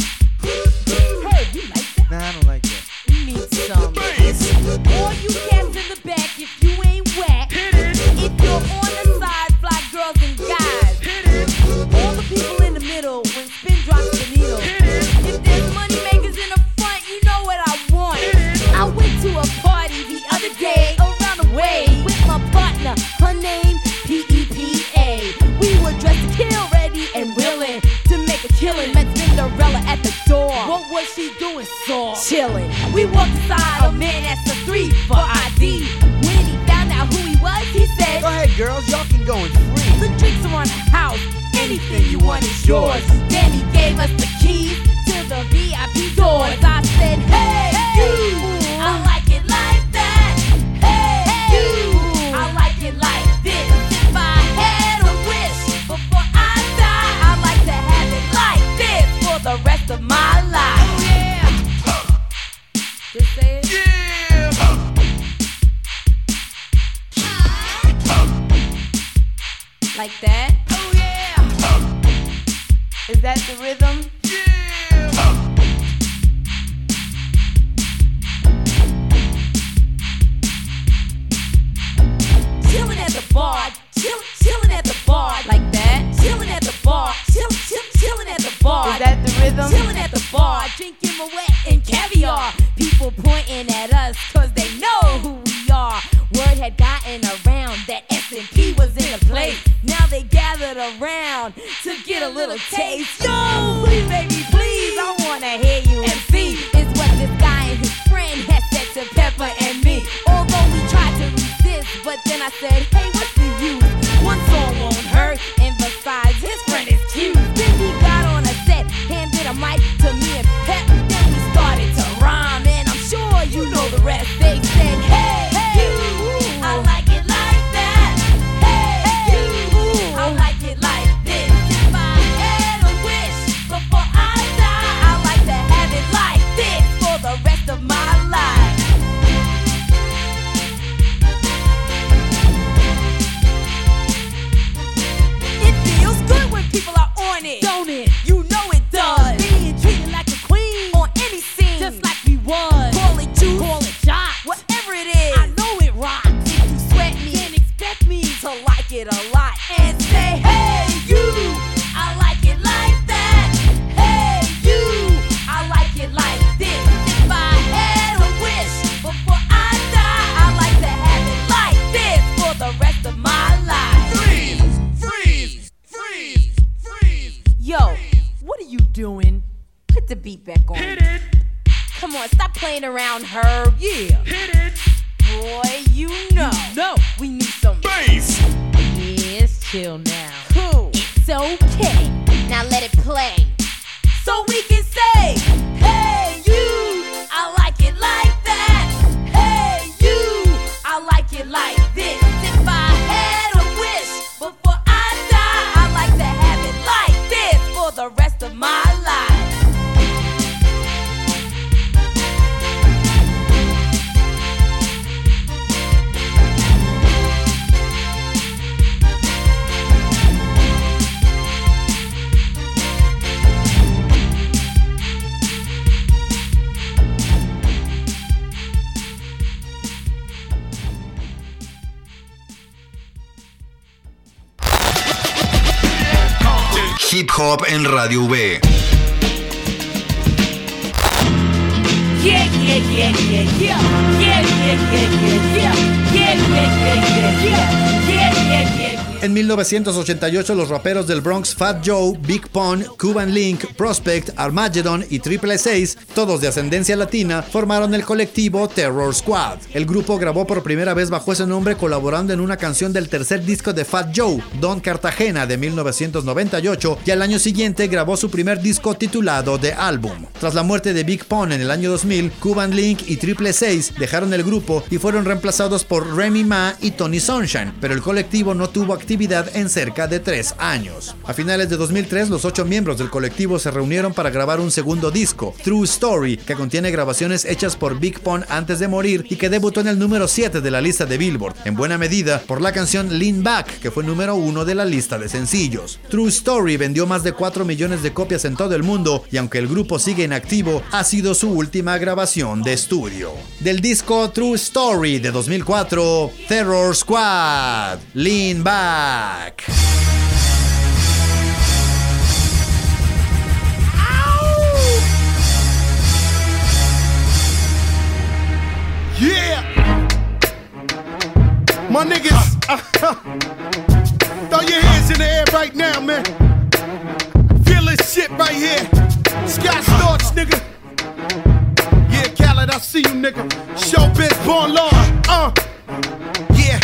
D: Hey, you like that?
U: Nah, I don't like that.
D: We need some bass. All you cats in the back, if you ain't whack. If you're on the side, fly girls and guys. All the people in the middle, when spin drops the needle. If there's money makers in the front, you know what I want. I went to a party the other day, around the way, with my partner, her name P E P A. We were dressed to kill, ready and willing to make a killing. Met Cinderella at the door. What was she doing? Saw chilling. We walked inside, a man asked for three for I D. When he found out who he was, he said,
U: Go ahead, girls, y'all can go in free.
D: the drinks are on the house, anything you want is yours. Then he gave us the keys to the V I P doors. I said, hey, you, I like it like that. Hey, you, I like it like this. If I had a wish before I die, I'd like to have it like this for the rest of my life. Oh yeah. Just say it. Like that? Oh yeah! Is that the rhythm? Yeah! Chillin' at the bar, chill, chillin' at the bar, like that. Chillin' at the bar, chill, chill, chillin' at the bar. Is that the rhythm? Chillin' at the bar, drinking Moet and caviar. People pointing at us 'cause they know who we are. Word had gotten around that S and P was in the place. Now they gathered around to get a little taste. Yo, please, baby, please, I wanna hear you M C. Is what this guy and his friend had said to Pepper and me. Although we tried to resist, but then I said, hey, what's the use? One song won't hurt, and besides, his friend is cute. Then he got on a set, handed a mic to me and Pep. Then we started to rhyme, and I'm sure you know the rest. They said, hey, hey, you, I like it like that. Hey, you, I like it like this. If I had a wish before I die, I'd like to have it like this for the rest of my life.
E: doing? Put the beat back on. Hit it. Come on, stop playing around, Herb. Yeah. Hit it. Boy, you know. You know. We need some bass. Yes, chill now. Cool. It's okay. Now let it play. So we can say, hey, you, I like it like that. Hey, you, I like it like this. If I had a wish before I die, I like to have it like this for the rest of my life.
B: Hip Hop en Radio V.
E: Yeah, yeah, yeah, yeah, yeah. Yeah, yeah, yeah, yeah, yeah. Yeah, yeah, yeah, yeah, yeah. Yeah, yeah, yeah.
B: En mil novecientos ochenta y ocho, los raperos del Bronx Fat Joe, Big Pun, Cuban Link, Prospect, Armageddon y Triple seis, todos de ascendencia latina, formaron el colectivo Terror Squad. El grupo grabó por primera vez bajo ese nombre, colaborando en una canción del tercer disco de Fat Joe, Don Cartagena, de mil novecientos noventa y ocho, y al año siguiente grabó su primer disco titulado The Album. Tras la muerte de Big Pun en el año dos mil, Cuban Link y Triple seis dejaron el grupo y fueron reemplazados por Remy Ma y Tony Sunshine, pero el colectivo no tuvo actividad en cerca de tres años. A finales de dos mil tres, los ocho miembros del colectivo se reunieron para grabar un segundo disco, True Story, que contiene grabaciones hechas por Big Pun antes de morir y que debutó en el número siete de la lista de Billboard, en buena medida por la canción Lean Back, que fue número uno de la lista de sencillos. True Story vendió más de cuatro millones de copias en todo el mundo y aunque el grupo sigue inactivo, ha sido su última grabación de estudio. Del disco True Story de dos mil cuatro, Terror Squad, Lean Back.
S: Yeah! My niggas, uh, uh, throw your hands in the air right now, man. Feel this shit right here. Scott Storch, nigga. Yeah, Khaled, I see you, nigga. Showbiz, born law. Uh, yeah.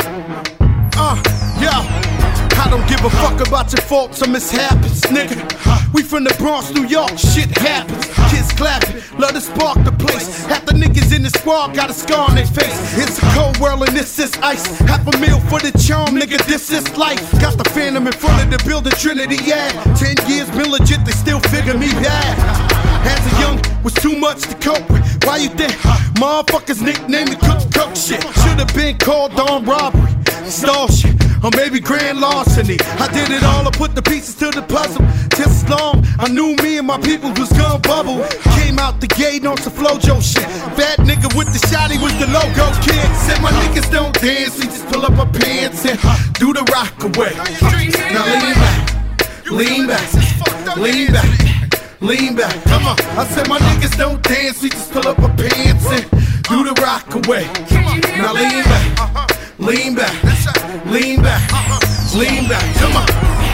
S: Uh, yeah. I don't give a fuck about your faults or mishaps, nigga. We from the Bronx, New York, shit happens. Kids clapping, love to spark the place. Half the niggas in the squad got a scar on their face. It's a cold world and this is ice. Half a meal for the charm, nigga, this is life. Got the Phantom in front of the building, Trinity, yeah. Ten years been legit, they still figure me bad. As a young, was too much to cope with. Why you think motherfuckers nicknamed me Cook Coke shit? Should've been called on robbery, stall shit, or maybe grand larceny. I did it all, I put the pieces to the puzzle. Just as long, I knew me and my people was gonna bubble. Came out the gate on some Flojo shit. Fat nigga with the shotty was the logo kid. Said my niggas don't dance, we just pull up our pants and do the rock away. Now lean back, lean back, lean back, lean back. Come on, I said my niggas don't dance, we just pull up our pants and do the rock away. Now lean back, lean back, lean back, lean back. Come on.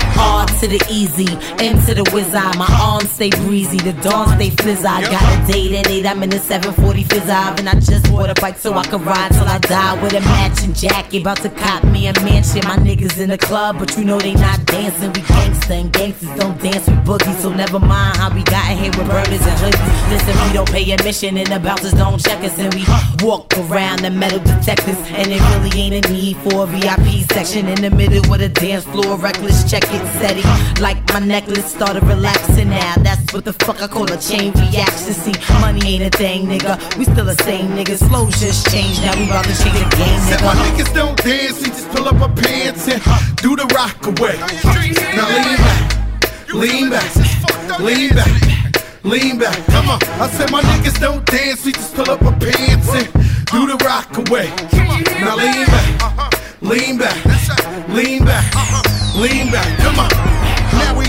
E: R to the easy, M to the whiz eye. My arms stay breezy, the dawn stay fizz. I got a date at eight, I'm in the seven forty fizz eye. And I just bought a bike so I can ride till I die with a matching jacket. About to cop me a mansion. My niggas in the club, but you know they not dancing. We gangsta and gangsters don't dance with boogies. So never mind how we got here with burners and hoodies. Listen, we don't pay admission and the bouncers don't check us. And we walk around the metal detectors. And it really ain't a need for a V I P section in the middle with a dance floor. Reckless, check it. Steady, like my necklace started relaxing now. That's what the fuck I call a chain reaction. See, money ain't a thing, nigga. We still the same niggas. Flow just changed, now we about to change the game, nigga.
S: Said my niggas don't dance, we just pull up our pants and do the rock away. Now lean back, lean back, lean back, lean back. Come on, I said my niggas don't dance, we just pull up our pants and do the rock away. Now lean back, lean back, lean back. Lean back, come on. Now we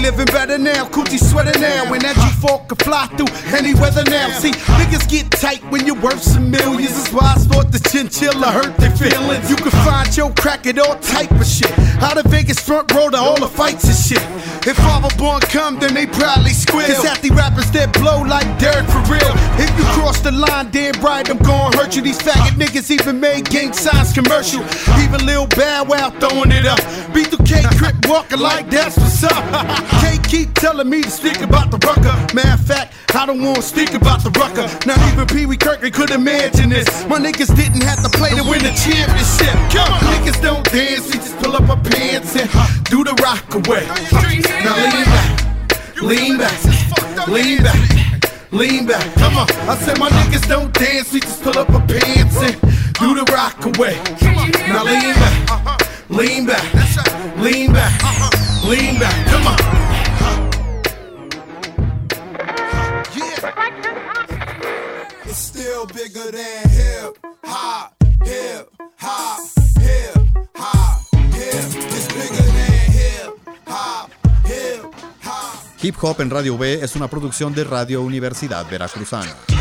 Q: living better now, coochie sweater now. And that G four can fly through any weather now. See, niggas get tight when you're worth some millions. That's why I thought the chinchilla hurt their feelings. You can find your crack at all type of shit. Out of Vegas front row to all the fights and shit. If Father Born come, then they probably squeal. Cause half the rappers that blow like dirt for real. If you cross the line, damn right, I'm gon' hurt you. These faggot niggas even made gang signs commercial. Even Lil Bow Wow throwing it up. B two K Crip walking like that's what's up. K keep telling me to speak about the rucker. Matter of fact, I don't wanna speak about the rucker. Not even Pee Wee Kirkland could imagine this. My niggas didn't have to play to win the championship. Come on, niggas don't dance, we just pull up our pants and do the rock away. Now lean back, lean back, lean back, lean back. Come on, I said my niggas don't dance, we just pull up our pants and do the rock away. Now lean back, lean back, lean back, lean back. Come on.
S: It's still bigger than hip hop, hip hop, hip hop, hip. It's bigger than hip hop, hip hop.
B: Hip Hop en Radio B es una producción de Radio Universidad Veracruzana.